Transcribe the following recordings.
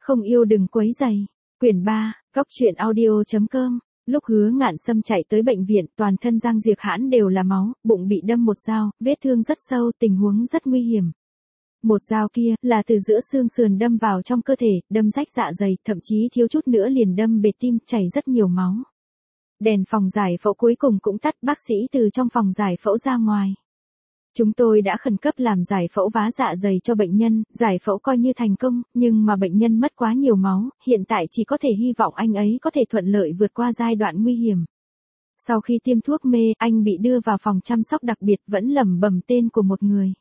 Không yêu đừng quấy rầy. Quyển 3, Cóc truyện audio.com. Lúc Hứa Ngạn Sâm chạy tới bệnh viện, toàn thân Giang Diệp Hãn đều là máu, bụng bị đâm một dao, vết thương rất sâu, tình huống rất nguy hiểm. Một dao kia là từ giữa xương sườn đâm vào trong cơ thể, đâm rách dạ dày, thậm chí thiếu chút nữa liền đâm bể tim, chảy rất nhiều máu. Đèn phòng giải phẫu cuối cùng cũng tắt, bác sĩ từ trong phòng giải phẫu ra ngoài. Chúng tôi đã khẩn cấp làm giải phẫu vá dạ dày cho bệnh nhân, giải phẫu coi như thành công, nhưng mà bệnh nhân mất quá nhiều máu, hiện tại chỉ có thể hy vọng anh ấy có thể thuận lợi vượt qua giai đoạn nguy hiểm. Sau khi tiêm thuốc mê, anh bị đưa vào phòng chăm sóc đặc biệt, vẫn lẩm bẩm tên của một người.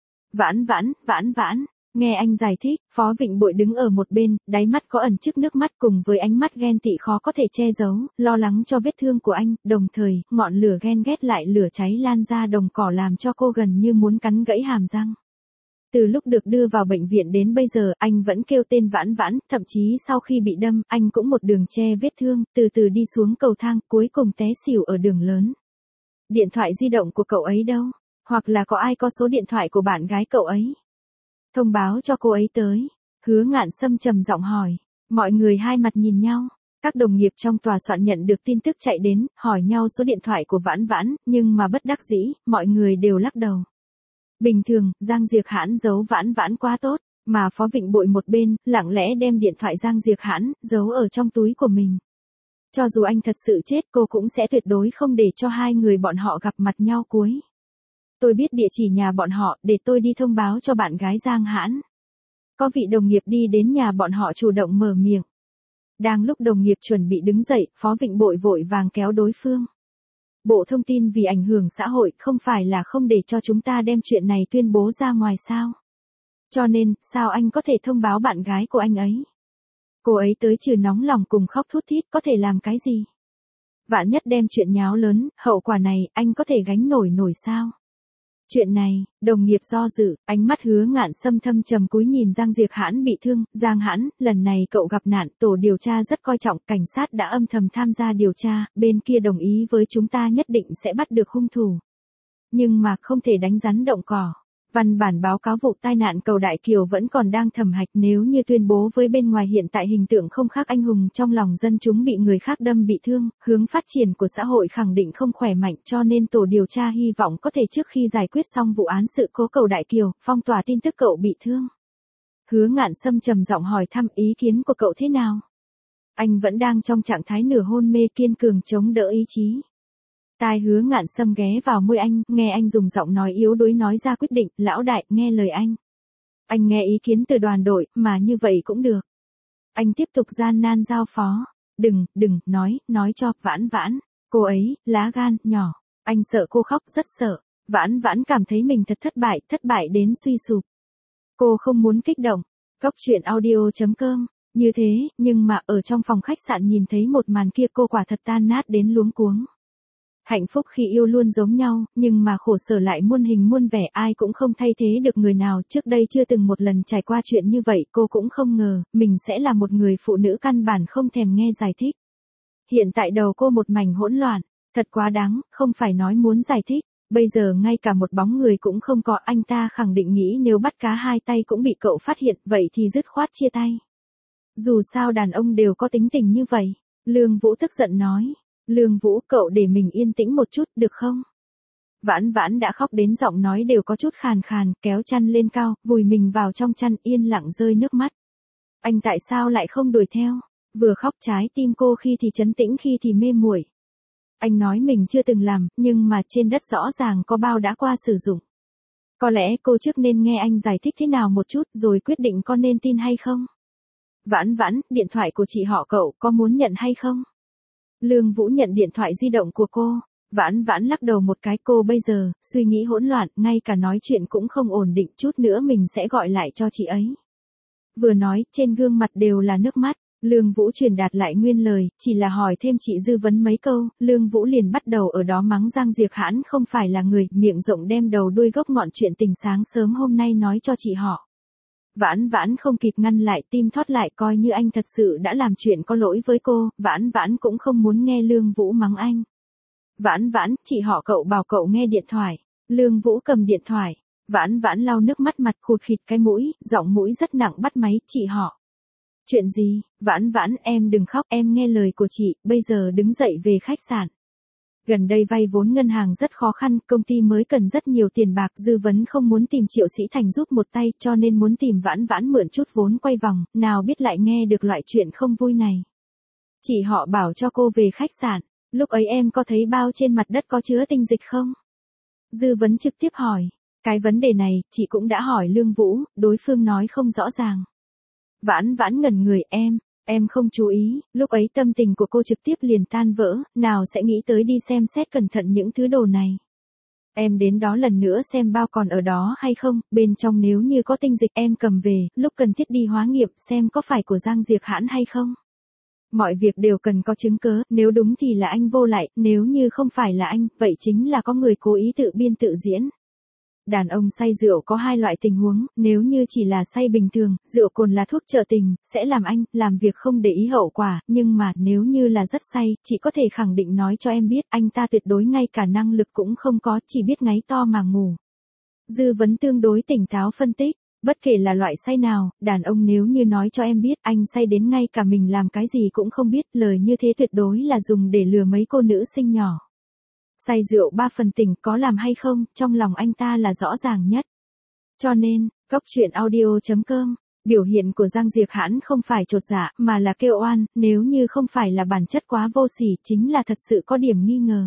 Vãn Vãn, Vãn Vãn. Nghe anh giải thích, Phó Vịnh Bội đứng ở một bên, đáy mắt có ẩn chứa nước mắt cùng với ánh mắt ghen tị khó có thể che giấu, lo lắng cho vết thương của anh, đồng thời, ngọn lửa ghen ghét lại lửa cháy lan ra đồng cỏ làm cho cô gần như muốn cắn gãy hàm răng. Từ lúc được đưa vào bệnh viện đến bây giờ, anh vẫn kêu tên Vãn Vãn, thậm chí sau khi bị đâm, anh cũng một đường che vết thương, từ từ đi xuống cầu thang, cuối cùng té xỉu ở đường lớn. Điện thoại di động của cậu ấy đâu? Hoặc là có ai có số điện thoại của bạn gái cậu ấy? Thông báo cho cô ấy tới. Hứa Ngạn Sâm trầm giọng hỏi. Mọi người hai mặt nhìn nhau. Các đồng nghiệp trong tòa soạn nhận được tin tức chạy đến, hỏi nhau số điện thoại của Vãn Vãn, nhưng mà bất đắc dĩ, mọi người đều lắc đầu. Bình thường, Giang Diệp Hãn giấu Vãn Vãn quá tốt, mà Phó Vịnh Bội một bên, lặng lẽ đem điện thoại Giang Diệp Hãn, giấu ở trong túi của mình. Cho dù anh thật sự chết, cô cũng sẽ tuyệt đối không để cho hai người bọn họ gặp mặt nhau cuối. Tôi biết địa chỉ nhà bọn họ, để tôi đi thông báo cho bạn gái Giang Hãn. Có vị đồng nghiệp đi đến nhà bọn họ chủ động mở miệng. Đang lúc đồng nghiệp chuẩn bị đứng dậy, Phó Vịnh Bội vội vàng kéo đối phương. Bộ Thông tin vì ảnh hưởng xã hội không phải là không để cho chúng ta đem chuyện này tuyên bố ra ngoài sao? Cho nên, sao anh có thể thông báo bạn gái của anh ấy? Cô ấy tới trừ nóng lòng cùng khóc thút thít có thể làm cái gì? Vạn nhất đem chuyện nháo lớn, hậu quả này, anh có thể gánh nổi sao? Chuyện này, đồng nghiệp do dự, ánh mắt Hứa Ngạn Sâm thâm trầm cúi nhìn Giang Diệp Hãn bị thương, Giang Hãn, lần này cậu gặp nạn, tổ điều tra rất coi trọng, cảnh sát đã âm thầm tham gia điều tra, bên kia đồng ý với chúng ta nhất định sẽ bắt được hung thủ. Nhưng mà không thể đánh rắn động cỏ. Văn bản báo cáo vụ tai nạn cầu Đại Kiều vẫn còn đang thẩm hạch, nếu như tuyên bố với bên ngoài hiện tại hình tượng không khác anh hùng trong lòng dân chúng bị người khác đâm bị thương, hướng phát triển của xã hội khẳng định không khỏe mạnh, cho nên tổ điều tra hy vọng có thể trước khi giải quyết xong vụ án sự cố cầu Đại Kiều, phong tỏa tin tức cậu bị thương. Hứa Ngạn Sâm trầm giọng hỏi thăm ý kiến của cậu thế nào? Anh vẫn đang trong trạng thái nửa hôn mê kiên cường chống đỡ ý chí. Tai Hứa Ngạn Sâm ghé vào môi anh, nghe anh dùng giọng nói yếu đuối nói ra quyết định, lão đại, nghe lời anh. Anh nghe ý kiến từ đoàn đội, mà như vậy cũng được. Anh tiếp tục gian nan giao phó. Đừng, nói cho, Vãn Vãn. Cô ấy, lá gan, nhỏ. Anh sợ cô khóc, rất sợ. Vãn Vãn cảm thấy mình thật thất bại đến suy sụp. Cô không muốn kích động. Cóc truyện audio.com. Như thế, nhưng mà ở trong phòng khách sạn nhìn thấy một màn kia cô quả thật tan nát đến luống cuống. Hạnh phúc khi yêu luôn giống nhau, nhưng mà khổ sở lại muôn hình muôn vẻ, ai cũng không thay thế được người nào, trước đây chưa từng một lần trải qua chuyện như vậy, cô cũng không ngờ, mình sẽ là một người phụ nữ căn bản không thèm nghe giải thích. Hiện tại đầu cô một mảnh hỗn loạn, thật quá đáng, không phải nói muốn giải thích, bây giờ ngay cả một bóng người cũng không có, anh ta khẳng định nghĩ nếu bắt cá hai tay cũng bị cậu phát hiện, vậy thì dứt khoát chia tay. Dù sao đàn ông đều có tính tình như vậy, Lương Vũ tức giận nói. Lương Vũ, cậu để mình yên tĩnh một chút, được không? Vãn Vãn đã khóc đến giọng nói đều có chút khàn khàn, kéo chăn lên cao, vùi mình vào trong chăn, yên lặng rơi nước mắt. Anh tại sao lại không đuổi theo? Vừa khóc trái tim cô khi thì trấn tĩnh khi thì mê muội. Anh nói mình chưa từng làm, nhưng mà trên đất rõ ràng có bao đã qua sử dụng. Có lẽ cô trước nên nghe anh giải thích thế nào một chút, rồi quyết định con nên tin hay không? Vãn Vãn, điện thoại của chị họ cậu có muốn nhận hay không? Lương Vũ nhận điện thoại di động của cô. Vãn Vãn lắc đầu một cái, cô bây giờ, suy nghĩ hỗn loạn, ngay cả nói chuyện cũng không ổn định, chút nữa mình sẽ gọi lại cho chị ấy. Vừa nói, trên gương mặt đều là nước mắt, Lương Vũ truyền đạt lại nguyên lời, chỉ là hỏi thêm chị Dư vấn mấy câu, Lương Vũ liền bắt đầu ở đó mắng Giang Diệp Hãn không phải là người, miệng rộng đem đầu đuôi gốc ngọn chuyện tình sáng sớm hôm nay nói cho chị họ. Vãn Vãn không kịp ngăn lại, tim thoát lại, coi như anh thật sự đã làm chuyện có lỗi với cô, Vãn Vãn cũng không muốn nghe Lương Vũ mắng anh. Vãn Vãn, chị họ cậu bảo cậu nghe điện thoại. Lương Vũ cầm điện thoại. Vãn Vãn lau nước mắt mặt khụt khịt cái mũi, giọng mũi rất nặng bắt máy, chị họ. Chuyện gì? Vãn Vãn, em đừng khóc, em nghe lời của chị, bây giờ đứng dậy về khách sạn. Gần đây vay vốn ngân hàng rất khó khăn, công ty mới cần rất nhiều tiền bạc, Dư Vấn không muốn tìm Triệu Sĩ Thành giúp một tay, cho nên muốn tìm Vãn Vãn mượn chút vốn quay vòng, nào biết lại nghe được loại chuyện không vui này. Chị họ bảo cho cô về khách sạn, lúc ấy em có thấy bao trên mặt đất có chứa tinh dịch không? Dư Vấn trực tiếp hỏi, cái vấn đề này, chị cũng đã hỏi Lương Vũ, đối phương nói không rõ ràng. Vãn Vãn ngẩn người, em không chú ý, lúc ấy tâm tình của cô trực tiếp liền tan vỡ, nào sẽ nghĩ tới đi xem xét cẩn thận những thứ đồ này. Em đến đó lần nữa xem bao còn ở đó hay không, bên trong nếu như có tinh dịch em cầm về, lúc cần thiết đi hóa nghiệm xem có phải của Giang Diệp Hãn hay không. Mọi việc đều cần có chứng cớ, nếu đúng thì là anh vô lại, nếu như không phải là anh, vậy chính là có người cố ý tự biên tự diễn. Đàn ông say rượu có hai loại tình huống, nếu như chỉ là say bình thường, rượu cồn là thuốc trợ tình, sẽ làm anh, làm việc không để ý hậu quả, nhưng mà nếu như là rất say, chị có thể khẳng định nói cho em biết, anh ta tuyệt đối ngay cả năng lực cũng không có, chỉ biết ngáy to mà ngủ. Dư Vấn tương đối tỉnh táo phân tích, bất kể là loại say nào, đàn ông nếu như nói cho em biết, anh say đến ngay cả mình làm cái gì cũng không biết, lời như thế tuyệt đối là dùng để lừa mấy cô nữ sinh nhỏ. Say rượu 3 phần tỉnh có làm hay không, trong lòng anh ta là rõ ràng nhất. Cho nên, Góc Chuyện Audio.com, biểu hiện của Giang Diệp Hãn không phải chột dạ, mà là kêu oan, nếu như không phải là bản chất quá vô sỉ, chính là thật sự có điểm nghi ngờ.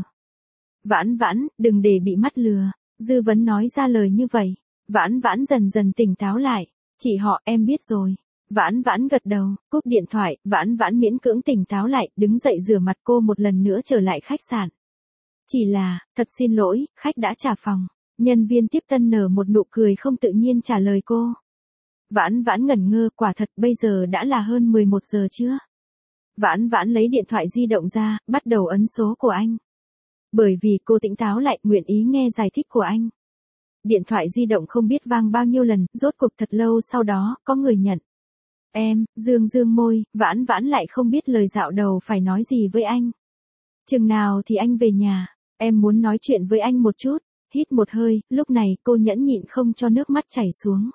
Vãn Vãn, đừng để bị mắt lừa, Dư Vấn nói ra lời như vậy. Vãn Vãn dần dần tỉnh táo lại, chị họ, em biết rồi. Vãn Vãn gật đầu, cúp điện thoại, Vãn Vãn miễn cưỡng tỉnh táo lại, đứng dậy rửa mặt, cô một lần nữa trở lại khách sạn. Chỉ là, thật xin lỗi, khách đã trả phòng. Nhân viên tiếp tân nở một nụ cười không tự nhiên trả lời cô. Vãn Vãn ngẩn ngơ, quả thật bây giờ đã là hơn 11 giờ chưa? Vãn Vãn lấy điện thoại di động ra, bắt đầu ấn số của anh. Bởi vì cô tỉnh táo lại, nguyện ý nghe giải thích của anh. Điện thoại di động không biết vang bao nhiêu lần, rốt cuộc thật lâu sau đó, có người nhận. Em, dương môi, Vãn Vãn lại không biết lời dạo đầu phải nói gì với anh. Chừng nào thì anh về nhà, em muốn nói chuyện với anh một chút, hít một hơi, lúc này cô nhẫn nhịn không cho nước mắt chảy xuống.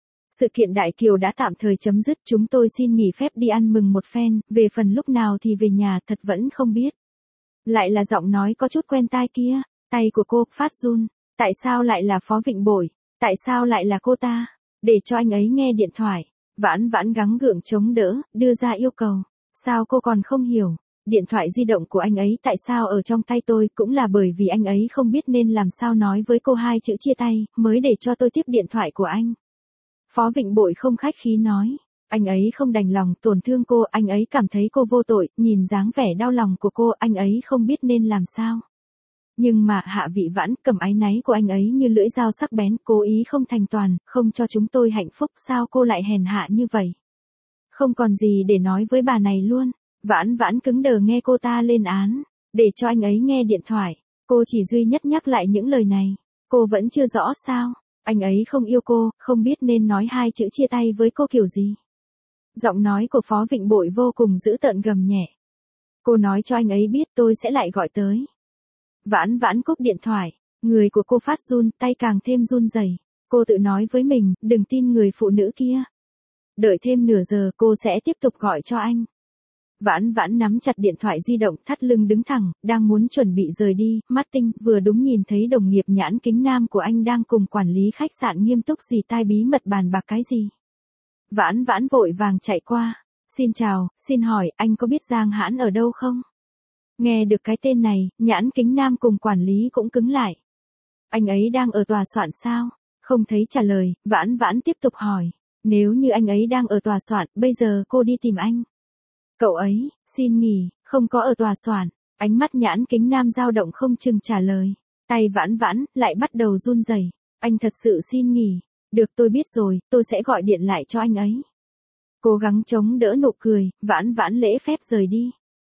Sự kiện Đại Kiều đã tạm thời chấm dứt, chúng tôi xin nghỉ phép đi ăn mừng một phen, về phần lúc nào thì về nhà thật vẫn không biết. Lại là giọng nói có chút quen tai kia, tay của cô phát run, tại sao lại là Phó Vịnh Bội, tại sao lại là cô ta, để cho anh ấy nghe điện thoại. Vãn Vãn gắng gượng chống đỡ, đưa ra yêu cầu, sao cô còn không hiểu. Điện thoại di động của anh ấy tại sao ở trong tay tôi cũng là bởi vì anh ấy không biết nên làm sao nói với cô hai chữ chia tay, mới để cho tôi tiếp điện thoại của anh. Phó Vịnh Bội không khách khí nói, anh ấy không đành lòng tổn thương cô, anh ấy cảm thấy cô vô tội, nhìn dáng vẻ đau lòng của cô, anh ấy không biết nên làm sao. Nhưng mà Hạ Vị Vãn, cầm áy náy của anh ấy như lưỡi dao sắc bén, cố ý không thành toàn, không cho chúng tôi hạnh phúc, sao cô lại hèn hạ như vậy. Không còn gì để nói với bà này luôn. Vãn Vãn cứng đờ nghe cô ta lên án, để cho anh ấy nghe điện thoại, cô chỉ duy nhất nhắc lại những lời này, cô vẫn chưa rõ sao, anh ấy không yêu cô, không biết nên nói hai chữ chia tay với cô kiểu gì. Giọng nói của Phó Vịnh Bội vô cùng dữ tợn gầm nhẹ. Cô nói cho anh ấy biết tôi sẽ lại gọi tới. Vãn Vãn cúp điện thoại, người của cô phát run, tay càng thêm run rẩy. Cô tự nói với mình, đừng tin người phụ nữ kia. Đợi thêm nửa giờ cô sẽ tiếp tục gọi cho anh. Vãn Vãn nắm chặt điện thoại di động, thắt lưng đứng thẳng, đang muốn chuẩn bị rời đi, mắt tinh, vừa đúng nhìn thấy đồng nghiệp Nhãn Kính Nam của anh đang cùng quản lý khách sạn nghiêm túc gì tai bí mật bàn bạc cái gì. Vãn Vãn vội vàng chạy qua, xin chào, xin hỏi, anh có biết Giang Hãn ở đâu không? Nghe được cái tên này, Nhãn Kính Nam cùng quản lý cũng cứng lại. Anh ấy đang ở tòa soạn sao? Không thấy trả lời, Vãn Vãn tiếp tục hỏi, nếu như anh ấy đang ở tòa soạn, bây giờ cô đi tìm anh. Cậu ấy, xin nghỉ, không có ở tòa soạn. Ánh mắt Nhãn Kính Nam dao động không chừng trả lời. Tay Vãn Vãn lại bắt đầu run rẩy. Anh thật sự xin nghỉ. Được, tôi biết rồi, tôi sẽ gọi điện lại cho anh ấy. Cố gắng chống đỡ nụ cười, Vãn Vãn lễ phép rời đi.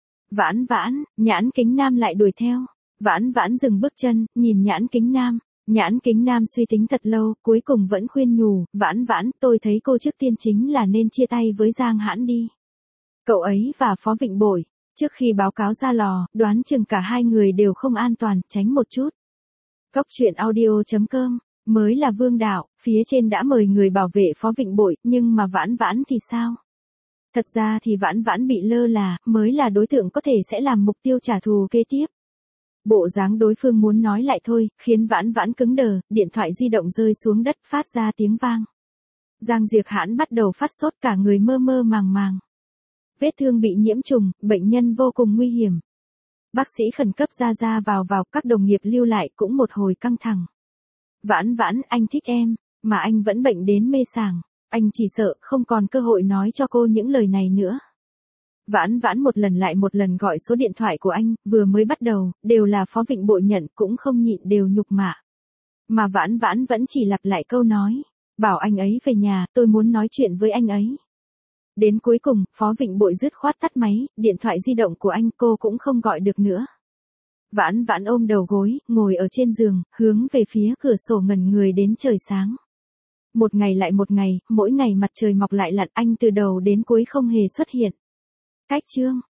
Vãn Vãn, Nhãn Kính Nam lại đuổi theo. Vãn Vãn dừng bước chân, nhìn Nhãn Kính Nam. Nhãn Kính Nam suy tính thật lâu, cuối cùng vẫn khuyên nhủ, Vãn Vãn, tôi thấy cô trước tiên chính là nên chia tay với Giang Hãn đi. Cậu ấy và Phó Vịnh Bội, trước khi báo cáo ra lò, đoán chừng cả hai người đều không an toàn, tránh một chút. Góc Chuyện Audio.com, mới là Vương Đạo, phía trên đã mời người bảo vệ Phó Vịnh Bội, nhưng mà Vãn Vãn thì sao? Thật ra thì Vãn Vãn bị lơ là, mới là đối tượng có thể sẽ làm mục tiêu trả thù kế tiếp. Bộ dáng đối phương muốn nói lại thôi, khiến Vãn Vãn cứng đờ, điện thoại di động rơi xuống đất phát ra tiếng vang. Giang Diệp Hãn bắt đầu phát sốt, cả người mơ mơ màng màng. Vết thương bị nhiễm trùng, bệnh nhân vô cùng nguy hiểm. Bác sĩ khẩn cấp ra vào, các đồng nghiệp lưu lại cũng một hồi căng thẳng. Vãn Vãn, anh thích em, mà anh vẫn bệnh đến mê sảng. Anh chỉ sợ không còn cơ hội nói cho cô những lời này nữa. Vãn Vãn một lần lại một lần gọi số điện thoại của anh, vừa mới bắt đầu, đều là Phó Vịnh Bội nhận, cũng không nhịn đều nhục mạ. Mà Vãn Vãn vẫn chỉ lặp lại câu nói, bảo anh ấy về nhà, tôi muốn nói chuyện với anh ấy. Đến cuối cùng, Phó Vịnh Bội dứt khoát tắt máy, điện thoại di động của anh cô cũng không gọi được nữa. Vãn Vãn ôm đầu gối, ngồi ở trên giường, hướng về phía cửa sổ ngẩn người đến trời sáng. Một ngày lại một ngày, mỗi ngày mặt trời mọc lại lặn, anh từ đầu đến cuối không hề xuất hiện. Cách chương